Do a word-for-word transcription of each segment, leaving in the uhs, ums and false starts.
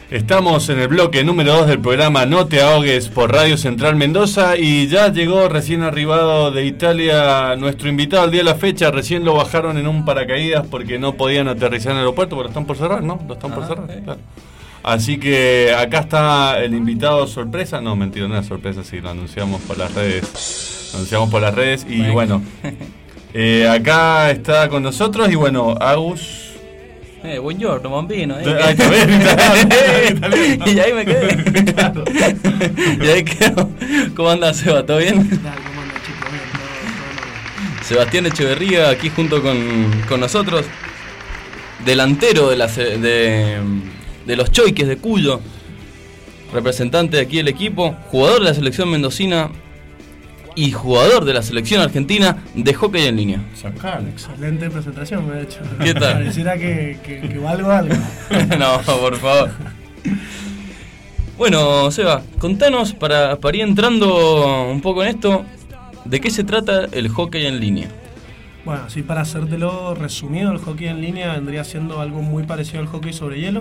Estamos en el bloque número dos del programa No te ahogues por Radio Central Mendoza y ya llegó recién arribado de Italia nuestro invitado al día de la fecha. Recién lo bajaron en un paracaídas porque no podían aterrizar en el aeropuerto, porque lo están por cerrar, ¿no? Lo están por ah, cerrar, eh. claro. Así que acá está el invitado sorpresa. No, mentira, no es sorpresa, sí, lo anunciamos por las redes. Lo anunciamos por las redes y bueno, eh, acá está con nosotros y bueno, Agus... Eh, buongiorno, bambino. Eh. Ahí te ves, y ahí me quedé. Claro. Y ahí quedo. ¿Cómo anda, Seba? ¿Todo bien? ¿Cómo anda, chicos? Bien, todo, todo bien. Sebastián Echeverría, aquí junto con, con nosotros. Delantero de, la, de, de los Choiques de Cuyo. Representante de aquí del equipo. Jugador de la selección mendocina. Y jugador de la selección argentina de hockey en línea. Sacal, excelente presentación me ha hecho. ¿Qué tal? Pareciera que, que, que valgo algo. No, por favor. Bueno, Seba, contanos, para, para ir entrando un poco en esto, ¿de qué se trata el hockey en línea? Bueno, así para hacértelo resumido, el hockey en línea vendría siendo algo muy parecido al hockey sobre hielo.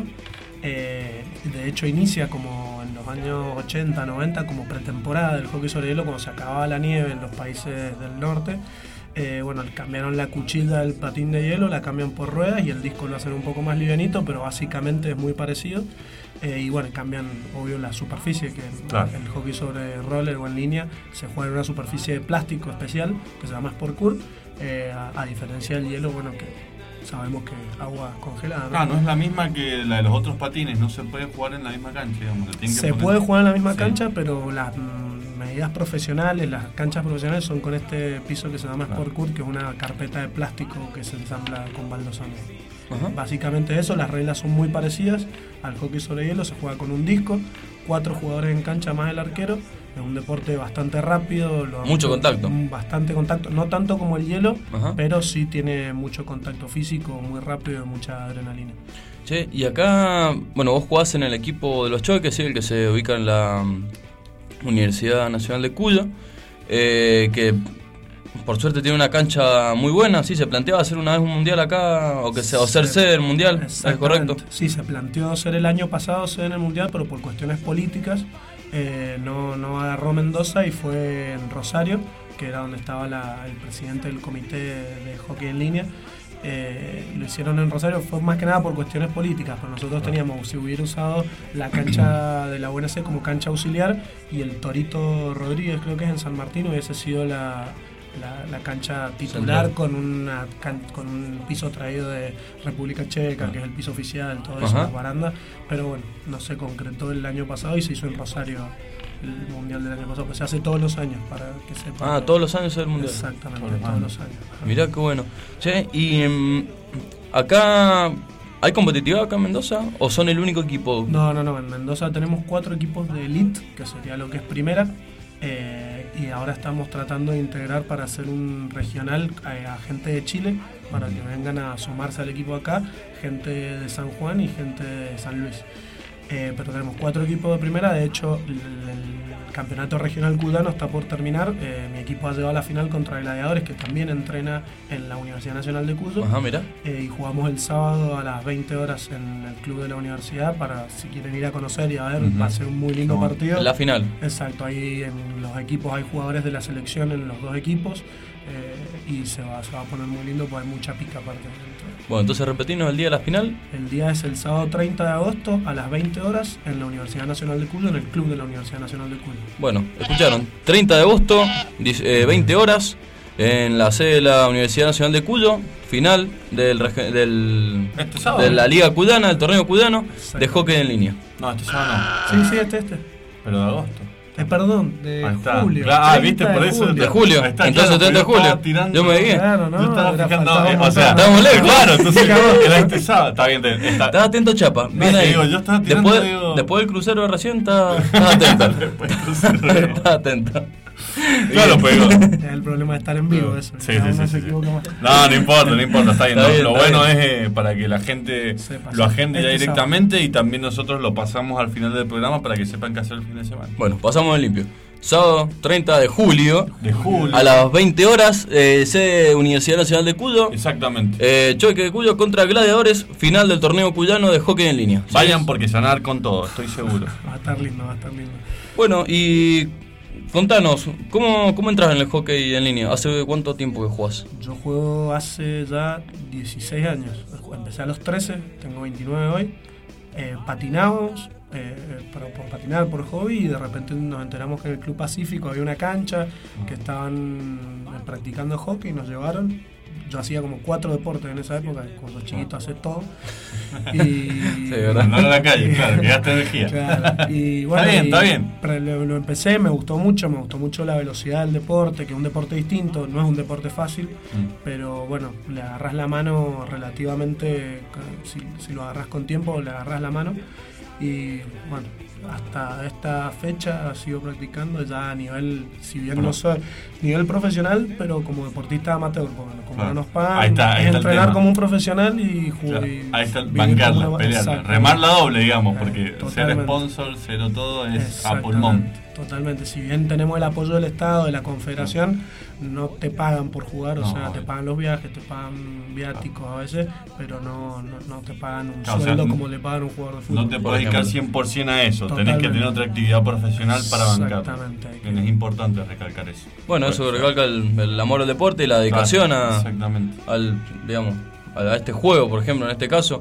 Eh, de hecho inicia como en los años ochenta, noventa como pretemporada del hockey sobre hielo, cuando se acababa la nieve en los países del norte. Eh, bueno, cambiaron la cuchilla del patín de hielo, la cambian por ruedas y el disco lo hacen un poco más livianito, pero básicamente es muy parecido. Eh, y bueno, cambian obvio la superficie, que claro. El hockey sobre roller o en línea se juega en una superficie de plástico especial que se llama Sportcourt, eh, a, a diferencia del hielo, bueno, que sabemos que agua congelada, ¿no? Ah, no es la misma que la de los otros patines, no se puede jugar en la misma cancha, digamos. Se, se poner... puede jugar en la misma sí. cancha, pero las mm, medidas profesionales, las canchas profesionales son con este piso que se llama claro. Sportcourt, que es una carpeta de plástico que se ensambla con baldosano. Uh-huh. Básicamente eso, las reglas son muy parecidas al hockey sobre hielo, se juega con un disco, cuatro jugadores en cancha más el arquero. Es un deporte bastante rápido. Lo mucho contacto. Bastante contacto, no tanto como el hielo, uh-huh. pero sí tiene mucho contacto físico, muy rápido y mucha adrenalina. Che, y acá, bueno, vos jugás en el equipo de los Choiques, ¿sí? El que se ubica en la Universidad Nacional de Cuyo, eh, que por suerte tiene una cancha muy buena. ¿Sí? ¿Se planteaba hacer una vez un mundial acá o que sea, o ser sede del mundial? ¿Es correcto? Sí, se planteó ser el año pasado sede en el mundial, pero por cuestiones políticas Eh, no, no agarró Mendoza y fue en Rosario, que era donde estaba la, el presidente del comité de hockey en línea. Eh, lo hicieron en Rosario, fue más que nada por cuestiones políticas, pero nosotros teníamos, si hubiera usado la cancha de la U N C como cancha auxiliar y el Torito Rodríguez, creo que es en San Martín, hubiese sido la, la, la cancha titular con, una, can, con un piso traído de República Checa, que es el piso oficial, todo eso, las barandas, pero bueno, no se concretó el año pasado y se hizo en Rosario el mundial del año pasado, pues se hace todos los años para que sepa. Ah, todos los años es el mundial. Exactamente, todos, todos los años. Mirá qué bueno. Che, y um, acá ¿hay competitividad acá en Mendoza o son el único equipo? No, no, no, en Mendoza tenemos cuatro equipos de elite, que sería lo que es primera. Eh, y ahora estamos tratando de integrar para hacer un regional a, a gente de Chile, para que vengan a sumarse al equipo acá, gente de San Juan y gente de San Luis. Eh, pero tenemos cuatro equipos de primera, de hecho el, el campeonato regional cuyano está por terminar. Eh, mi equipo ha llegado a la final contra Gladiadores, que también entrena en la Universidad Nacional de Cuyo. Ajá, mira. Eh, y jugamos el sábado a las veinte horas en el club de la universidad, para si quieren ir a conocer y a ver, uh-huh. Va a ser un muy lindo no, partido. La final. Exacto, ahí en los equipos hay jugadores de la selección en los dos equipos, eh, y se va, se va a poner muy lindo, porque hay mucha pica aparte dentro. Bueno, entonces repetimos el día de la final. El día es el sábado treinta de agosto a las veinte horas en la Universidad Nacional de Cuyo, en el club de la Universidad Nacional de Cuyo. Bueno, escucharon, treinta de agosto, veinte horas, en la sede de la Universidad Nacional de Cuyo, final del, del este sábado, de la Liga Cuyana, del torneo cuyano de hockey en línea. No, este sábado no. Sí, sí, este, este. Pero de agosto. Eh, perdón, de julio. Claro, ah, viste, por eso. De julio. Está, entonces, claro, treinta de julio. Tirando, yo me guié. Claro, no. Yo estaba fijando. Eh, o sea, estábamos lejos. Claro, entonces era este sábado. Está bien. Está, estaba atento, Chapa. Bien no, ahí. Digo, yo estaba tirando, después, digo... después del crucero de recién, estaba, estaba atento. Después del crucero. Estaba atento. Claro, pues. Es el problema de estar en vivo, eso. Sí, sí, sí, sí, sí. No, no importa, no importa, está bien. Está bien, lo está bueno bien. Es eh, para que la gente sepa, lo agende este ya directamente sábado. Y también nosotros lo pasamos al final del programa para que sepan qué hacer el fin de semana. Bueno, pasamos en limpio. sábado treinta de julio, De julio. a las veinte horas, eh, sede Universidad Nacional de Cuyo. Exactamente. Eh, Choque de Cuyo contra Gladiadores, final del torneo cuyano de hockey en línea. Vayan porque se van a dar con todo, estoy seguro. Va a estar lindo, va a estar lindo. Bueno, y contanos, ¿cómo, cómo entras en el hockey en línea? ¿Hace cuánto tiempo que jugás? Yo juego hace ya dieciséis años. Empecé a los trece, tengo veintinueve hoy. Eh, patinamos, eh, por, por patinar, por hobby, y de repente nos enteramos que en el Club Pacífico había una cancha que estaban practicando hockey y nos llevaron. Yo hacía como cuatro deportes en esa época, cuando chiquito hace todo. Y, sí, ¿verdad? No en la calle, claro, que gaste energía. Claro, y bueno, está bien, y está bien. Lo, lo empecé, me gustó mucho, me gustó mucho la velocidad del deporte, que es un deporte distinto, no es un deporte fácil, mm. pero bueno, le agarras la mano relativamente, si, si lo agarras con tiempo, le agarras la mano. Y bueno, hasta esta fecha sigo practicando ya a nivel, si bien no soy nivel profesional, pero como deportista amateur, como, como claro. no nos pagan, ahí está, ahí es está entrenar como un profesional y jugar. Claro. Ahí está, bancarla, pelearla, remar la doble, digamos, porque Totalmente. ser sponsor, cero todo, es a pulmón. Totalmente, si bien tenemos el apoyo del Estado, de la Confederación, no te pagan por jugar, o no, sea, te pagan los viajes, te pagan viáticos a veces, pero no, no, no te pagan un claro, sueldo o sea, como le pagan a un jugador de fútbol. No te puedes dedicar cien por ciento a eso, Totalmente. Tenés que tener otra actividad profesional para bancar. Exactamente. Que... Es importante recalcar eso. Bueno, eso recalca el, el amor al deporte y la dedicación claro, a, exactamente. al, digamos, a este juego, por ejemplo, en este caso,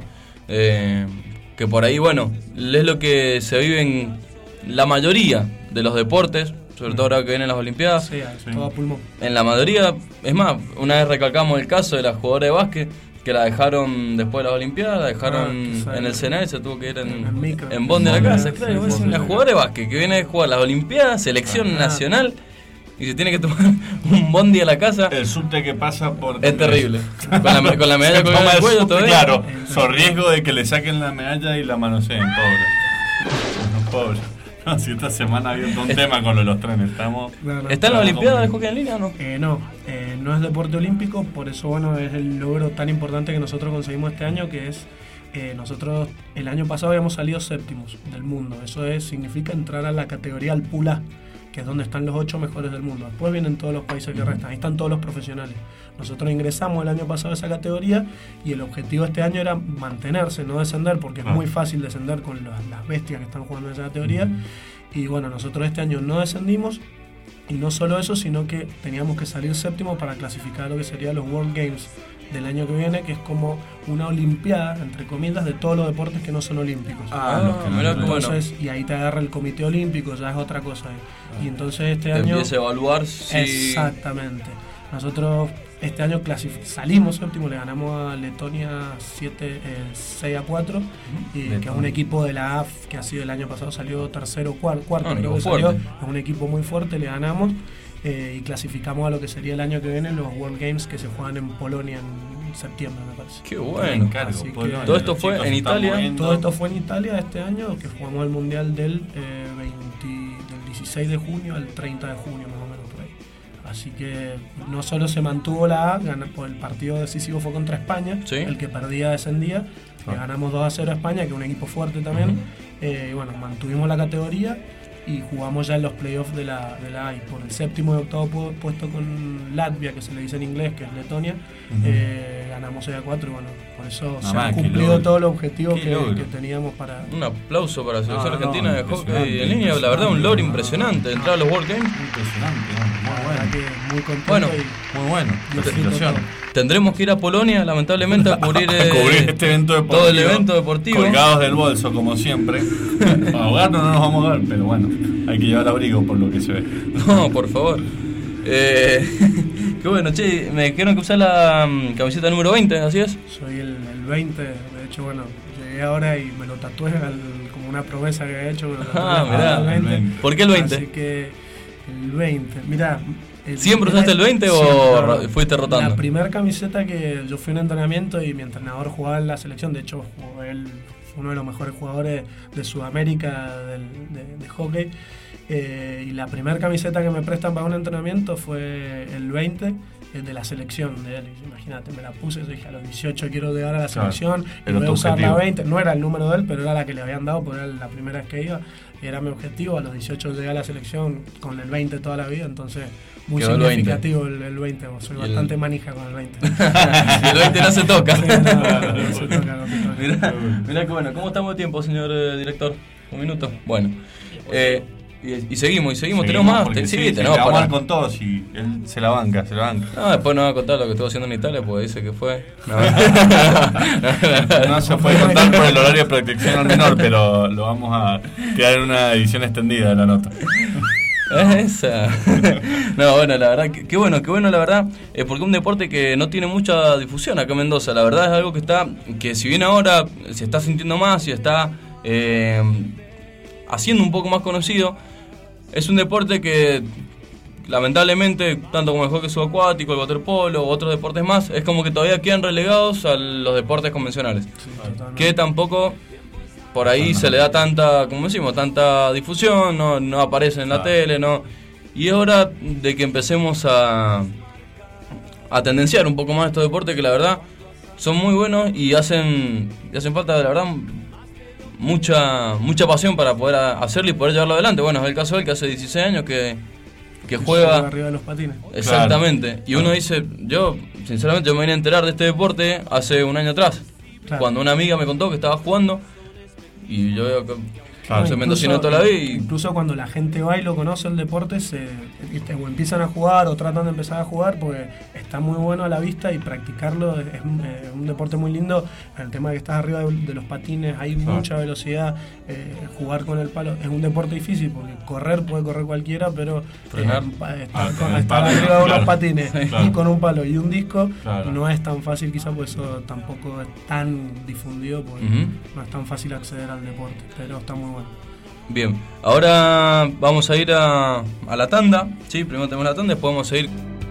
eh, que por ahí, bueno, es lo que se vive en la mayoría de los deportes, sobre todo ahora que vienen las Olimpiadas. Sí, sí. Todo a pulmón. En la mayoría, es más, una vez recalcamos el caso de la jugadora de básquet, que la dejaron después de las Olimpiadas, la dejaron ah, en el Senado y se tuvo que ir en, en, en bondi de la casa. Claro, es una jugadora de básquet que viene a jugar las Olimpiadas, selección ah, nacional, y se tiene que tomar un bondi a la casa. El subte que pasa por... Es terrible. Con la, con la medalla colgada en el cuello todavía. Claro, son riesgo de que le saquen la medalla y la manoseen, pobre. Pobre. No, si esta semana había un es, tema con lo de los trenes, estamos... No, no, ¿Está en la Olimpiada de hockey en línea o no? Eh, no, eh, no es deporte olímpico, por eso bueno es el logro tan importante que nosotros conseguimos este año, que es, eh, nosotros el año pasado habíamos salido séptimos del mundo, eso es, significa entrar a la categoría al Pool A, que es donde están los ocho mejores del mundo. Después vienen todos los países que restan, ahí están todos los profesionales. Nosotros ingresamos el año pasado a esa categoría y el objetivo este año era mantenerse, no descender, porque es muy fácil descender con las, las bestias que están jugando en esa categoría. Y bueno, nosotros este año no descendimos, y no solo eso, sino que teníamos que salir séptimo para clasificar a lo que serían los World Games del año que viene, que es como una olimpiada, entre comillas, de todos los deportes que no son olímpicos. Ah, los que no entonces, bueno. Y ahí te agarra el comité olímpico, ya es otra cosa. Ah, y entonces este te año... empieza a evaluar si... Exactamente. Nosotros este año clasific- salimos séptimo, le ganamos a Letonia siete, eh, seis a cuatro, y Letonia. Que es un equipo de la A F que ha sido el año pasado, salió tercero, cuarto, cuarto ah, creo que salió. Es un equipo muy fuerte, le ganamos. Eh, y clasificamos a lo que sería el año que viene los World Games que se juegan en Polonia en septiembre, me parece. Qué bueno. Encargo, Polonia, todo esto fue en Italia. Moviendo. Todo esto fue en Italia este año, que jugamos el mundial del, eh, veinte, del dieciséis de junio al treinta de junio más o menos por ahí. Así que no solo se mantuvo la A, ganó, pues el partido decisivo fue contra España, ¿sí? El que perdía descendía. Ah. Le ganamos dos a cero a España, que es un equipo fuerte también. Uh-huh. eh, bueno, mantuvimos la categoría y jugamos ya en los playoffs de la, de la A. Y por el séptimo y octavo puesto con Latvia, que se le dice en inglés, que es Letonia, uh-huh. eh, ganamos seis a cuatro y bueno, por eso no, se han cumplido todos los objetivos que, que teníamos para... Un aplauso para la selección no, argentina no, de hockey en línea, la verdad un logro impresionante, entrar a los World Games. Impresionante, muy bueno. Que muy contento bueno, y, muy bueno. Y situación. Tendremos que ir a Polonia, lamentablemente, a cubrir, eh, a cubrir este evento deportivo, todo el evento deportivo. Colgados del bolso, como siempre. A ahogarnos no nos vamos a ahogar, pero bueno, hay que llevar abrigo por lo que se ve. No, por favor. Eh, qué bueno, che, me dijeron que usar la um, camiseta número veinte, ¿así es? Soy el, el veinte, de hecho, bueno, llegué ahora y me lo tatué al, como una promesa que había hecho. Me lo ah, mirá, el veinte. veinte. ¿Por qué el veinte? Así que el veinte, mirá. El, ¿Siempre usaste el veinte o siempre, fuiste rotando? La primera camiseta que yo fui a un entrenamiento y mi entrenador jugaba en la selección, de hecho él fue uno de los mejores jugadores de Sudamérica del, de, de hockey, eh, y la primera camiseta que me prestan para un entrenamiento fue el veinte, de la selección de él. Imagínate, me la puse, yo dije a los dieciocho quiero llegar a la selección, claro, y voy a usar la veinte, no era el número de él, pero era la que le habían dado, porque era la primera vez que iba, y era mi objetivo, a los dieciocho llegué a la selección con el veinte toda la vida, entonces muy quedó significativo el, el veinte, soy bastante el... manija con el veinte. Y el veinte no se toca. Sí, no, no, no se toca, no se toca. Mirá, mirá que bueno, ¿cómo estamos de tiempo, señor eh, director? ¿Un minuto? Bueno. Eh, Y, y seguimos, y seguimos, tenemos más. Sí, sí, sí, tenemos vamos para... a con todos y él se la banca, se la banca. No, después nos va a contar lo que estuvo haciendo en Italia, porque dice que fue. No, no se puede contar por el horario de protección al menor, pero lo vamos a quedar en una edición extendida de la nota. Esa. No, bueno, la verdad, qué bueno, qué bueno, la verdad, eh, porque es un deporte que no tiene mucha difusión acá en Mendoza. La verdad es algo que está, que si bien ahora se está sintiendo más y está eh, haciendo un poco más conocido, es un deporte que lamentablemente, tanto como el hockey subacuático, el waterpolo u otros deportes más, es como que todavía quedan relegados a los deportes convencionales. Sí, que tampoco por ahí se le da tanta, como decimos, tanta difusión, no, no aparece en la claro. tele, no. Y es hora de que empecemos a, a tendenciar un poco más estos deportes que la verdad son muy buenos y hacen, y hacen falta, la verdad, mucha mucha pasión para poder hacerlo y poder llevarlo adelante. Bueno, es el caso de él que hace dieciséis años que, que juega arriba de los patines. Exactamente. Claro. Y uno dice, yo sinceramente yo me vine a enterar de este deporte hace un año atrás. Claro. Cuando una amiga me contó que estaba jugando y yo veo que claro. soy mendocino toda la vida. Y... Incluso cuando la gente va y lo conoce el deporte, se o empiezan a jugar o tratan de empezar a jugar porque está muy bueno a la vista y practicarlo es, es, un, es un deporte muy lindo. El tema de que estás arriba de, de los patines, hay claro. mucha velocidad, eh, jugar con el palo es un deporte difícil porque correr puede correr cualquiera, pero frenar, eh, estar, ah, con, estar arriba de unos claro. patines claro. y con un palo y un disco claro. no es tan fácil, quizás por eso tampoco es tan difundido porque uh-huh. no es tan fácil acceder al deporte, pero está muy bueno. Bien, ahora vamos a ir a, a la tanda, sí, primero tenemos la tanda, después vamos a ir...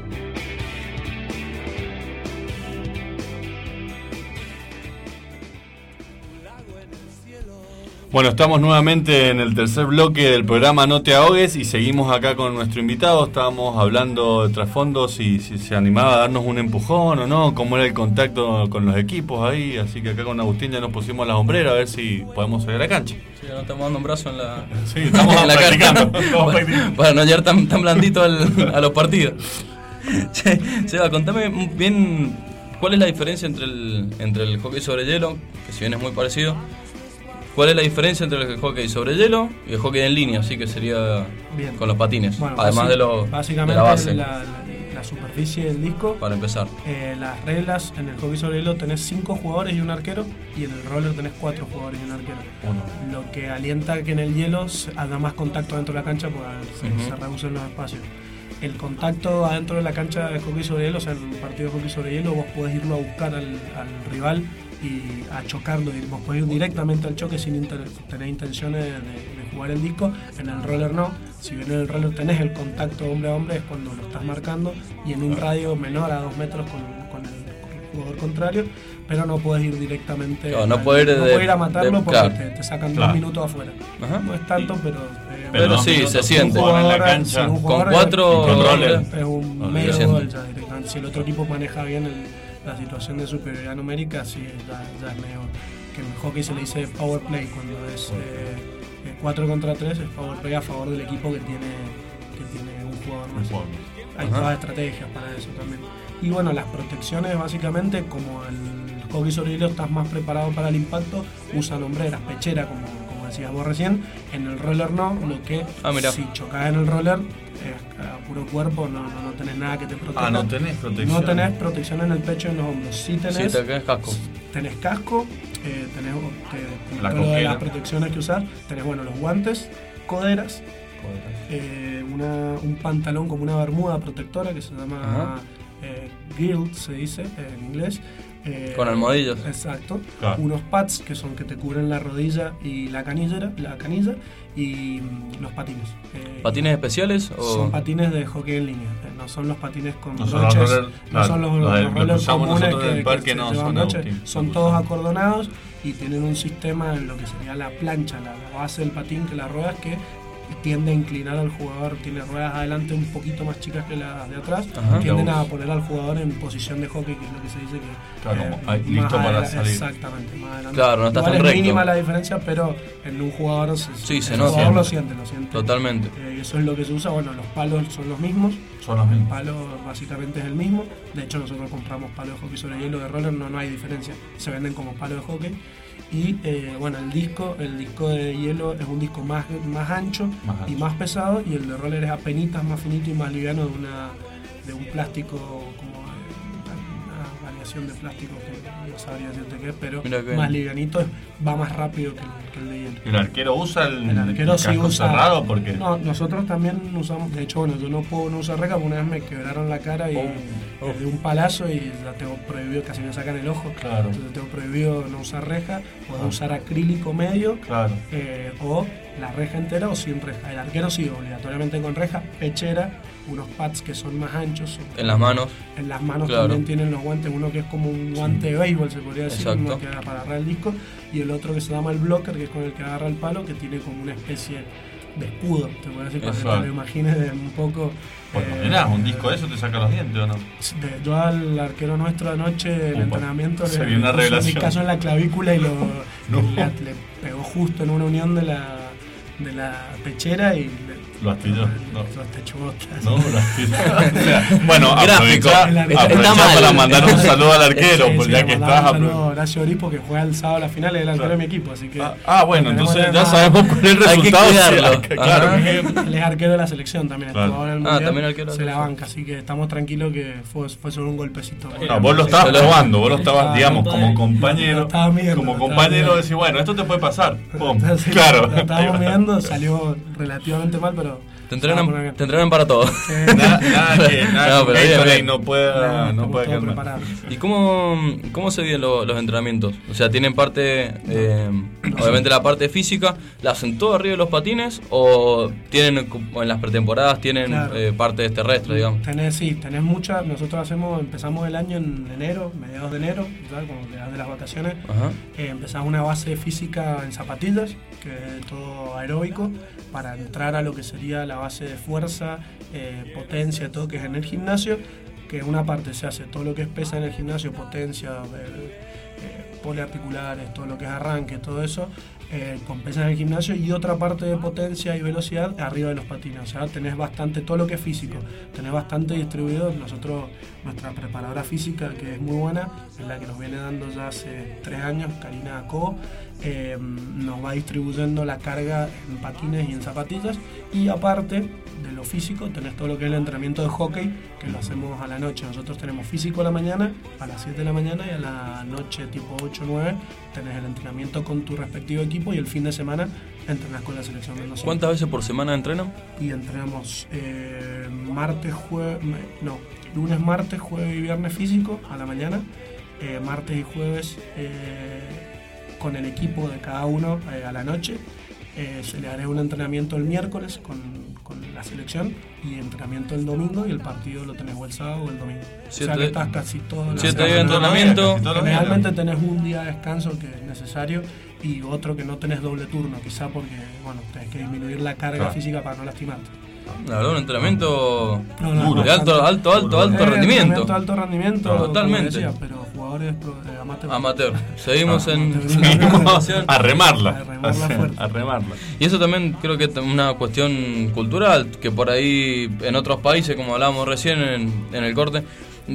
Bueno, estamos nuevamente en el tercer bloque del programa No Te Ahogues y seguimos acá con nuestro invitado. Estábamos hablando de trasfondos y si se animaba a darnos un empujón o no, cómo era el contacto con los equipos ahí. Así que acá con Agustín ya nos pusimos las hombreras a ver si podemos salir a la cancha. Sí, ya nos estamos dando un brazo en la, sí, estamos en la practicando. para, para no llegar tan, tan blandito al, a los partidos. Seba, contame bien cuál es la diferencia entre el, entre el hockey sobre hielo, que si bien es muy parecido. ¿Cuál es la diferencia entre el hockey sobre hielo y el hockey en línea? Así que sería bien. Con los patines, bueno, además de, lo, básicamente de la base. La, la, la superficie del disco. Para empezar. Eh, las reglas en el hockey sobre hielo tenés cinco jugadores y un arquero y en el roller tenés cuatro jugadores y un arquero. Bueno. Lo que alienta que en el hielo haga más contacto dentro de la cancha porque se, uh-huh. se reducen los espacios. El contacto adentro de la cancha de hockey sobre hielo, o sea, en un partido de hockey sobre hielo vos podés irlo a buscar al, al rival y a chocarlo, y vos podés ir directamente al choque sin inter- tener intenciones de, de jugar el disco. En el roller no, si bien en el roller tenés el contacto hombre a hombre es cuando lo estás marcando y en un radio menor a dos metros con, con, el, con el jugador contrario, pero no podés ir directamente no, no al, podés ir, no de, podés ir a matarlo de, porque claro. te, te sacan claro. dos minutos afuera. Ajá. No es tanto, pero eh, pero, pero sí, se siente en la cancha un con cuatro es, roller es un no, medio gol ya directamente. Si el otro equipo maneja bien el la situación de superioridad numérica, sí, ya, ya es medio que en hockey se le dice power play cuando es eh, cuatro contra tres, es power play a favor del equipo que tiene que tiene un jugador más. Hay Ajá. todas estrategias para eso también. Y bueno, las protecciones básicamente, como el hockey sobre hielo estás más preparado para el impacto, usan hombreras, pechera como, como decías vos recién. En el roller no, lo que ah, si chocás en el roller es a puro cuerpo, no, no, no tenés nada que te proteja. Ah, no tenés protección. No tenés protección en el pecho y en los hombros. Sí tenés, sí, tenés casco. Tenés casco, eh, tenés te, la todo de las protecciones que usar. Tenés bueno los guantes, coderas, eh, una, un pantalón como una bermuda protectora que se llama eh, gill, se dice eh, en inglés. Eh, Con almohadillos. Exacto. Claro. Unos pads que son que te cubren la rodilla y la canillera, la canilla y mm, los patines. Eh, ¿Patines especiales? O? Son patines de hockey en línea. Eh, no son los patines con no broches, son los roller, no claro, son los, los, los rollers comunes que, parque, que no, se llevan son, broches. útil, Son todos acordonados y tienen un sistema en lo que sería la plancha, la, la base del patín, que las ruedas que tiende a inclinar al jugador, tiene ruedas adelante un poquito más chicas que las de atrás, Ajá. tienden a poner al jugador en posición de hockey, que es lo que se dice que... Claro, eh, como, ahí, listo para adela- salir. Exactamente, más adelante. Claro, no estás Igual tan es recto. mínima la diferencia, pero en un jugador, se, Sí, se el nota. jugador lo siente, lo siente. Totalmente. Eh, eso es lo que se usa, bueno, los palos son los mismos. Son los El mismos. palo básicamente es el mismo. De hecho, nosotros compramos palos de hockey sobre hielo de roller, no, no hay diferencia. Se venden como palo de hockey. Y eh, bueno, el disco, el disco de hielo es un disco más, más ancho Más ancho. y más pesado, y el de roller es apenitas más finito y más liviano, de una de un plástico como eh, una variación de plástico que no sabría decirte qué es, pero Mira que- más livianito, va más rápido que el, que el de hielo. ¿El arquero usa el, El arquero sí casco usa. cerrado? Porque No, nosotros también usamos. De hecho, bueno, yo no puedo no usar reja porque una vez me quebraron la cara y Oh, oh. de un palazo y la tengo prohibido, casi me sacan el ojo. Claro. Entonces tengo prohibido no usar reja, puedo Ah. usar acrílico medio Claro. eh, o la reja entera o sin reja. El arquero sí, obligatoriamente con reja, pechera, unos pads que son más anchos. En las manos. En las manos Claro. también tienen los guantes, uno que es como un guante de béisbol, se podría decir, Exacto. uno que agarra para agarrar el disco, y el otro que se llama el blocker, que es con el que agarra el palo, que tiene como una especie de escudo, te voy a decir, para que Exacto. te lo imagines de un poco... Bueno, eh, mirá, un disco de eso te saca los dientes, ¿o no? de- yo al arquero nuestro anoche en Upa. entrenamiento Se le vio una puso revelación. mi caso en la clavícula y lo, No. le, le pegó justo en una unión de la, de la pechera y le, Lo astilló. No. Lo astilló botas. No, lo astilló. O sea, bueno, Gráfico. aprovecha, Está aprovecha mal. para mandar un saludo al arquero, Sí, pues sí, ya le que mandamos estás. un saludo apro- a Horacio Oripo, que juega el sábado la final, es el arquero Claro. de mi equipo, así que... Ah, ah, bueno, tenemos entonces ya además- sabemos cuál es el Hay que resultado. cuidarlo. Sí, claro, Ajá. que- Él es arquero de la selección también, Claro. estuvo ahora en el Ah, mundial, también arquero de la se la selección. banca, así que estamos tranquilos que fue, fue solo un golpecito. No, vos lo estabas Solo- probando, vos lo estabas, Ah, digamos, no, como lo compañero. estaba midiendo, Como lo estaba compañero, midiendo. decís, bueno, esto te puede pasar. Pum. Entonces, Claro. Lo estábamos viendo, salió relativamente mal, pero... Te estábamos entrenan, bien. te entrenan para todo. Eh, Nada, nada que, nada No, que pero bien, Gatorade bien. no pueda, nada, no estamos pueda todos calmar. preparados. ¿Y cómo, cómo se viven lo- los entrenamientos? O sea, ¿tienen parte, eh, obviamente la parte física, la hacen todo arriba de los patines o tienen, como en las pretemporadas, tienen Claro. eh, partes terrestres, digamos? Tenés, sí, tenés muchas. Nosotros hacemos, empezamos el año en enero, mediados de enero, ¿sabes? Cuando llegas de las vacaciones. Ajá. Eh, empezás una base física en zapatillas, que es todo aeróbico, para entrar a lo que sería la base de fuerza, eh, potencia, todo que es en el gimnasio, que una parte se hace todo lo que es pesa en el gimnasio, potencia, eh, eh, poliarticulares, todo lo que es arranque, todo eso, eh, con pesas en el gimnasio, y otra parte de potencia y velocidad arriba de los patines. O sea, tenés bastante, todo lo que es físico, tenés bastante distribuido. Nosotros, nuestra preparadora física, que es muy buena, es la que nos viene dando ya hace tres años, Karina Co, eh, nos va distribuyendo la carga en patines y en zapatillas, y aparte de lo físico tenés todo lo que es el entrenamiento de hockey, que lo hacemos a la noche. Nosotros tenemos físico a la mañana, a las siete de la mañana, y a la noche tipo ocho o nueve tenés el entrenamiento con tu respectivo equipo, y el fin de semana entrenás con la selección mendocina. ¿Cuántas veces por semana entrenan? Y entrenamos eh, martes, jueves, no, lunes, martes, jueves y viernes físico a la mañana, eh, martes y jueves eh, con el equipo de cada uno eh, a la noche. Eh, se le hará un entrenamiento el miércoles con, con la selección, y entrenamiento el domingo, y el partido lo tenés o el sábado o el domingo. O sea Siete- que estás casi todo la siete semana. días de entrenamiento. Casi todos los días. Generalmente tenés un día de descanso que es necesario, y otro que no tenés doble turno, quizá porque bueno, tenés que disminuir la carga Claro. física para no lastimarte. La verdad, un entrenamiento No, no, Duro. de alto, alto, alto, alto Eh, rendimiento. entrenamiento, alto rendimiento, No, como totalmente. decía, pero jugadores pro- eh, amateur. Amateur. Seguimos Ah, en amateur. seguimos A remarla. A remarla fuerte. A remarla. Y eso también creo que es una cuestión cultural, que por ahí en otros países, como hablábamos recién en, en el corte,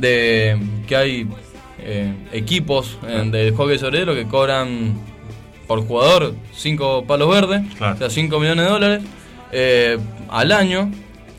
de que hay eh, equipos eh, de hockey sobre hielo que cobran por jugador cinco palos verdes, Claro. o sea, cinco millones de dólares eh, al año.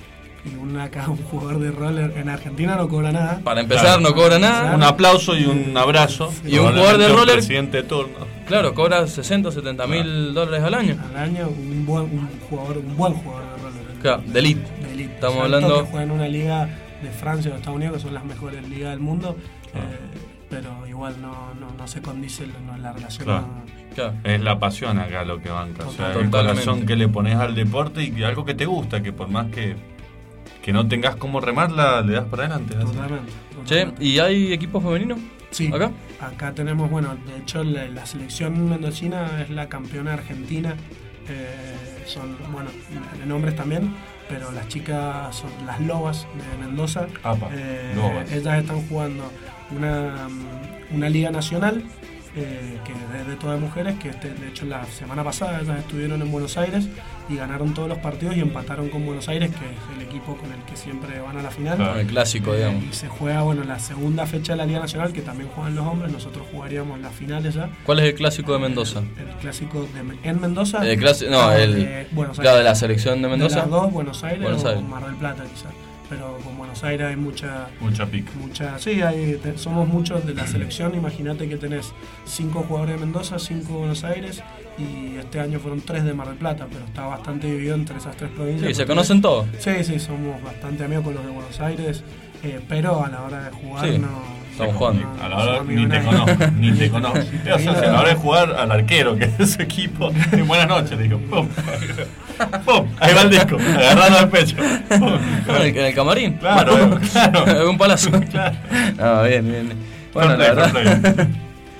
Y un, acá un jugador de roller en Argentina no cobra nada. Para empezar, Claro. no cobra nada. Un aplauso y un abrazo. Y un jugador de Probablemente un roller- presidente de turno. Claro, cobra sesenta, setenta mil dólares al año. Al año, un buen, un jugador, un buen jugador de roller. Claro, de elite. De elite. Estamos Salto, hablando- que juega en una liga de Francia o de Estados Unidos, que son las mejores ligas del mundo, Ah. eh, pero igual no, no, no se condice la, no, la relación. Claro. no- Claro. Es la pasión acá lo que banca. O sea, el Totalmente. corazón que le pones al deporte y que algo que te gusta, que por más que, que no tengas cómo remarla, le das para adelante. ¿es así? Totalmente. Che, totalmente. ¿y hay equipos femeninos? Sí, ¿Acá? acá tenemos, bueno, de hecho la, la selección mendocina es la campeona argentina eh, son, bueno, en hombres también, pero las chicas son las Lobas de Mendoza. Apa, eh, Lobas. Ellas están jugando una, una liga nacional eh, que es de todas mujeres, que este, de hecho la semana pasada ellas estuvieron en Buenos Aires y ganaron todos los partidos y empataron con Buenos Aires, que es el equipo con el que siempre van a la final. Claro, el clásico, digamos. Y se juega, bueno, la segunda fecha de la Liga Nacional, que también juegan los hombres. Nosotros jugaríamos las finales ya. ¿Cuál es el clásico de Mendoza? El, el clásico de, en Mendoza. El clásico, no, el de Buenos Aires. Claro, de la selección de Mendoza. De las dos, Buenos Aires, Buenos Aires. o Mar del Plata quizás. Pero con Buenos Aires hay mucha... Mucha pica. Mucha, sí, hay, te, somos muchos de la selección. Imagínate que tenés cinco jugadores de Mendoza, cinco de Buenos Aires, y este año fueron tres de Mar del Plata, pero está bastante dividido entre esas tres provincias. Sí, ¿se conocen todos? Sí, sí, somos bastante amigos con los de Buenos Aires, eh, pero a la hora de jugar Sí, no... estamos jugando. A la hora ni te conozco, ni te conozco. O sea, a la hora de jugar al arquero, que es su equipo, y buenas noches, le digo, pum, pum, ahí va el disco, agarrando al pecho. Pum. ¿En el, en el camarín? Claro, claro. Un palazo. Claro. Ah, bien, bien. Bueno, Fair la play, verdad. fair play.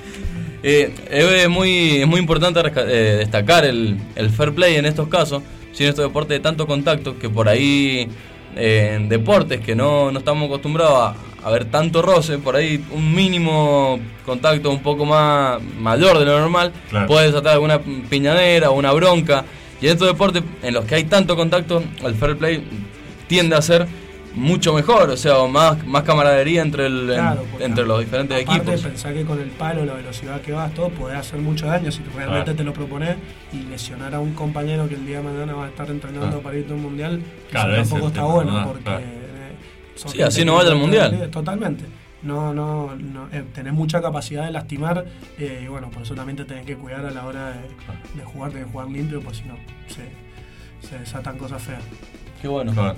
Eh, es, muy, es muy importante resca- eh, destacar el, el fair play en estos casos, si en estos deportes de tanto contacto, que por ahí eh, en deportes que no, no estamos acostumbrados a, a ver tanto roce, por ahí un mínimo contacto un poco más mayor de lo normal, Claro. puede desatar alguna piñadera o una bronca, y en estos deportes en los que hay tanto contacto, el fair play tiende a ser mucho mejor, o sea, más, más camaradería entre, el, Claro, en- porque entre los diferentes aparte, equipos. pensá que con el palo, la velocidad que vas, todo podés hacer mucho daño si realmente Claro. te lo propones, y lesionar a un compañero que el día de mañana va a estar entrenando Claro. para irte a un mundial, Claro, eso ese tampoco es el está tema, bueno, ¿no? porque Claro. eh, son Sí, gente así no que vaya al está mundial. en el- Totalmente. No, no, no eh, tenés mucha capacidad de lastimar, eh, y bueno, por eso también te tenés que cuidar a la hora de, de jugar, tenés que jugar limpio, pues si no, se, se desatan cosas feas. Qué bueno. Claro.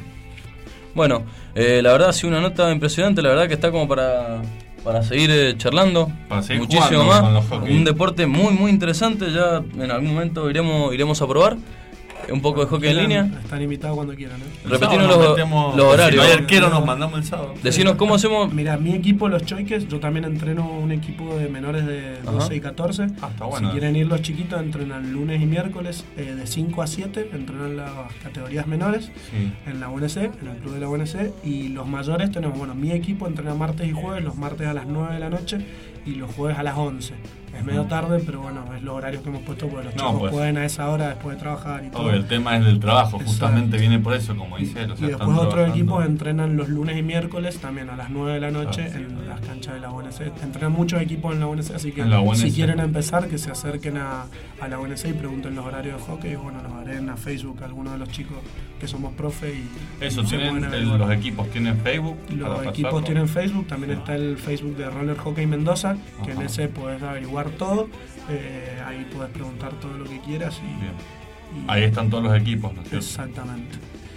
Bueno, eh, la verdad ha sido una nota impresionante, la verdad que está como para, para seguir eh, charlando Para seguir muchísimo jugando con los más. hockey. Un deporte muy muy interesante, ya en algún momento iremos iremos a probar un poco de hockey en Quieran, línea. Están invitados cuando quieran, ¿eh? El Repetinos sábado nos los- metemos- los horarios. Si no hay arquero, nos mandamos el sábado. Decinos cómo hacemos. Mira, mi equipo, los Choiques, yo también entreno un equipo de menores de doce Ajá. y catorce. Ah, está bueno. Si quieren ir los chiquitos, entrenan lunes y miércoles eh, de cinco a siete, entrenan las categorías menores Sí. en la U N C, en el club de la U N C. Y los mayores tenemos, bueno, mi equipo entrena martes y jueves, los martes a las nueve de la noche y los jueves a las once. Es medio tarde, pero bueno, es los horarios que hemos puesto porque los No, chicos pues. pueden a esa hora después de trabajar y todo. Obvio, el tema es del trabajo, Exacto. justamente viene por eso, como dice él. O sea, Y están después otros trabajando. equipos entrenan los lunes y miércoles también a las nueve de la noche Ah, sí, en sí. las canchas de la U N C. Entrenan muchos equipos en la U N C, así que En la U N C. si quieren empezar, que se acerquen a, a la U N C y pregunten los horarios de hockey. Bueno, nos harán a Facebook algunos de los chicos que somos profe y Eso, y se tienen pueden el- averiguar. los equipos tienen Facebook. Los para equipos pasarlo. tienen Facebook, también Sí. está el Facebook de Roller Hockey Mendoza, que en Ajá. ese puedes averiguar todo. Eh, ahí puedes preguntar todo lo que quieras. Y, Bien. y- Ahí están todos los equipos, ¿no es cierto? Exactamente.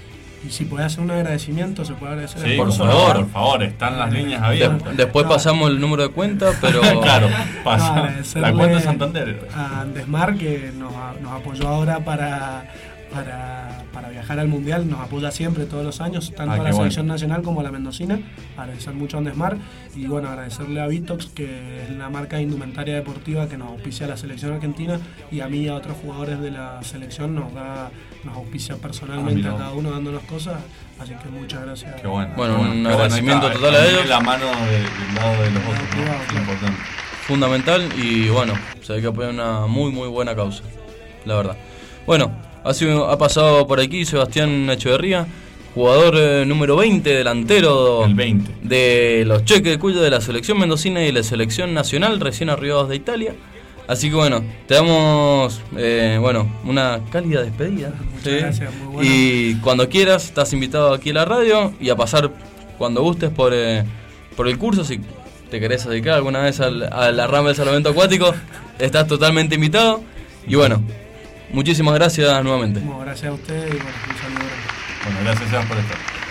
Y si puedes hacer un agradecimiento, se puede agradecer Sí, al por sponsor. favor, por favor, están las líneas De- abiertas. después No. pasamos el número de cuenta, pero Claro, No, pasa. agradecerle La cuenta de Santander. a Andesmar, que nos, nos apoyó ahora para, para, para viajar al Mundial, nos apoya siempre todos los años, tanto Ah, a qué la bueno. selección nacional como a la mendocina. Agradecer mucho a Andesmar y bueno, agradecerle a Vitox, que es la marca de indumentaria deportiva que nos auspicia a la selección argentina, y a mí y a otros jugadores de la selección nos da, nos auspicia personalmente Ah, a mirá. cada uno dándonos cosas, así que muchas gracias. Qué bueno. Bueno, qué un qué bueno. agradecimiento Ahí está, total a ahí ellos. La mano de- del lado de los otros, ¿no? Claro, Es claro. importante. fundamental y bueno, se ve que apoya una muy muy buena causa, la verdad. Bueno, ha, sido, ha pasado por aquí Sebastián Echeverría, jugador eh, número veinte, delantero El veinte. de los Cheques de Cuyo de la selección mendocina y de la selección nacional, recién arribados de Italia. Así que bueno, te damos eh, bueno, una cálida despedida. Muchas gracias, muy bueno. Y cuando quieras, estás invitado aquí a la radio y a pasar cuando gustes por, eh, por el curso. Si te querés dedicar alguna vez al, a la rama del salvamento acuático, estás totalmente invitado. Y bueno, muchísimas gracias nuevamente. Bueno, gracias a ustedes y bueno, un saludo grande. Bueno, gracias Sebas por estar.